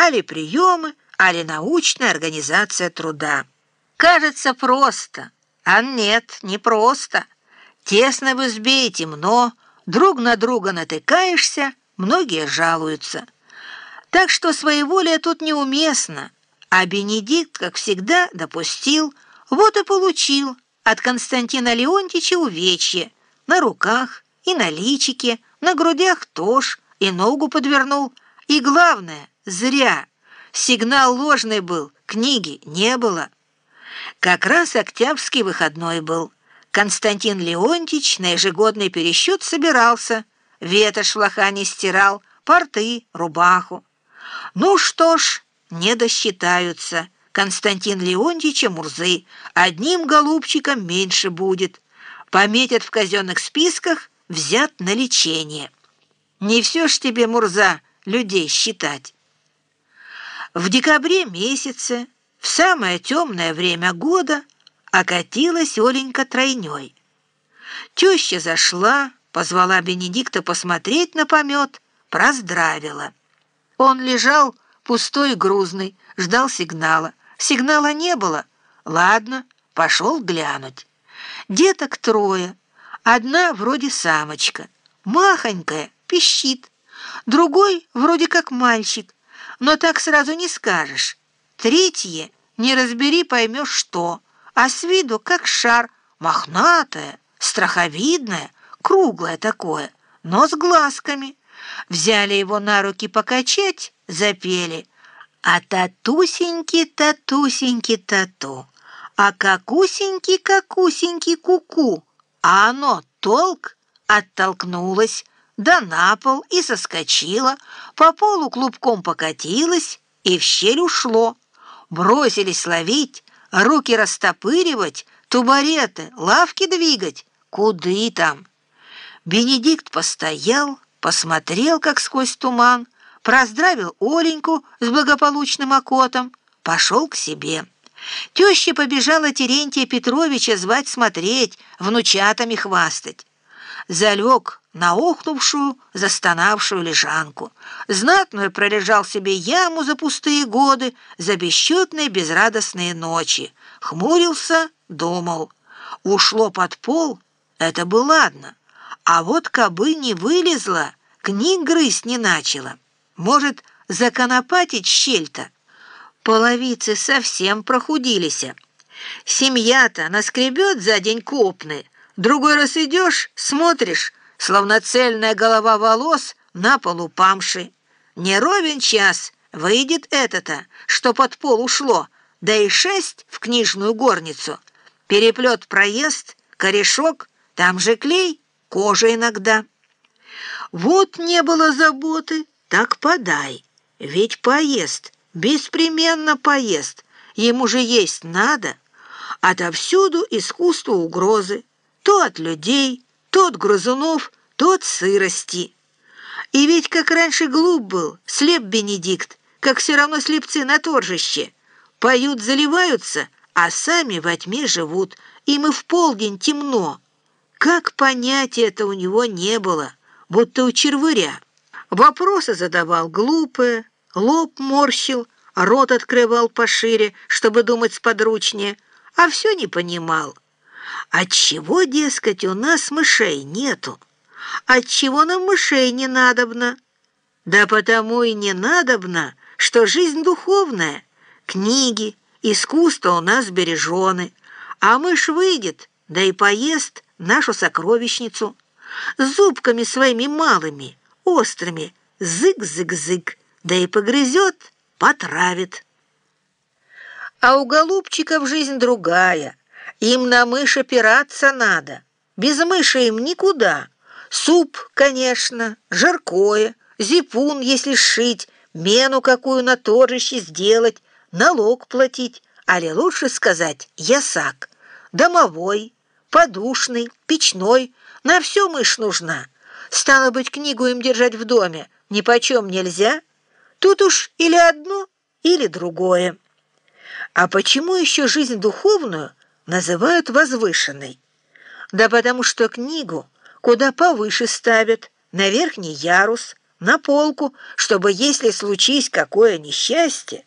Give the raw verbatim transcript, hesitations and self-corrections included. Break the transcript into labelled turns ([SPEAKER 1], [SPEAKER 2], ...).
[SPEAKER 1] али приемы, али научная организация труда. Кажется просто, а нет, не просто. Тесно в избе и темно, друг на друга натыкаешься, многие жалуются. Так что своеволие тут неуместно, а Бенедикт, как всегда, допустил, вот и получил от Константина Леонтьича увечье на руках и на личике, на грудях тоже, и ногу подвернул. И главное, зря. Сигнал ложный был, книги не было. Как раз октябрьский выходной был. Константин Леонтьич на ежегодный пересчет собирался, ветошь в лохане стирал, порты, рубаху. Ну что ж, не досчитаются. Константин Леонтьича Мурзы одним голубчиком меньше будет. Пометят в казенных списках, взят на лечение. Не все ж тебе, Мурза, людей считать. В декабре месяце, в самое темное время года, окатилась Оленька тройней. Теща зашла, позвала Бенедикта посмотреть на помет, проздравила. Он лежал пустой и грузный, ждал сигнала. Сигнала не было. Ладно, пошел глянуть. Деток трое. Одна вроде самочка, махонькая, пищит. Другой вроде как мальчик, но так сразу не скажешь. Третье, не разбери, поймешь что, а с виду как шар, мохнатое, страховидное, круглое такое, но с глазками. Взяли его на руки покачать, запели. А татусеньки, татусеньки, тату, а какусеньки, какусеньки, куку. А оно толк, оттолкнулось, да на пол и соскочило, по полу клубком покатилось и в щель ушло. Бросились ловить, руки растопыривать, тубареты, лавки двигать. Куды там? Бенедикт постоял, посмотрел, как сквозь туман, проздравил Оленьку с благополучным окотом, пошел к себе. Теща побежала Терентия Петровича звать смотреть, внучатами хвастать. Залег на охнувшую, застонавшую лежанку. Знатную пролежал себе яму за пустые годы, за бесчетные безрадостные ночи. Хмурился, думал. Ушло под пол, это бы ладно. А вот кабы не вылезла, книг грызть не начала. Может, законопатить щель-то? Половицы совсем прохудились. Семья-то наскребет за день копны. Другой раз идешь, смотришь, словно цельная голова волос на полу памши. Не ровен час выйдет это-то, что под пол ушло, да и шесть в книжную горницу. Переплет проезд, корешок, там же клей, кожа иногда. Вот не было заботы, так подай, ведь поест. Беспременно поест, ему же есть надо. Отовсюду искусство угрозы, то от людей, то от грызунов, то от сырости. И ведь как раньше глуп был, слеп Бенедикт, как все равно слепцы на торжище. Поют, заливаются, а сами во тьме живут, им и в полдень темно. Как понятия это у него не было, будто у червыря. Вопросы задавал глупые, лоб морщил, рот открывал пошире, чтобы думать сподручнее, а все не понимал. Отчего, дескать, у нас мышей нету? Отчего нам мышей не надобно? Да потому и не надобно, что жизнь духовная, книги, искусство у нас бережены, а мышь выйдет, да и поест нашу сокровищницу. Зубками своими малыми, острыми, зык-зык-зык, да и погрызет, потравит. А у голубчиков жизнь другая. Им на мышь опираться надо. Без мыши им никуда. Суп, конечно, жаркое, зипун, если сшить, мену какую на торжище сделать, налог платить, али лучше сказать ясак. Домовой, подушный, печной, на все мышь нужна. Стало быть, книгу им держать в доме нипочем нельзя. Тут уж или одно, или другое. А почему еще жизнь духовную называют возвышенной? Да потому что книгу куда повыше ставят, на верхний ярус, на полку, чтобы, если случись какое несчастье,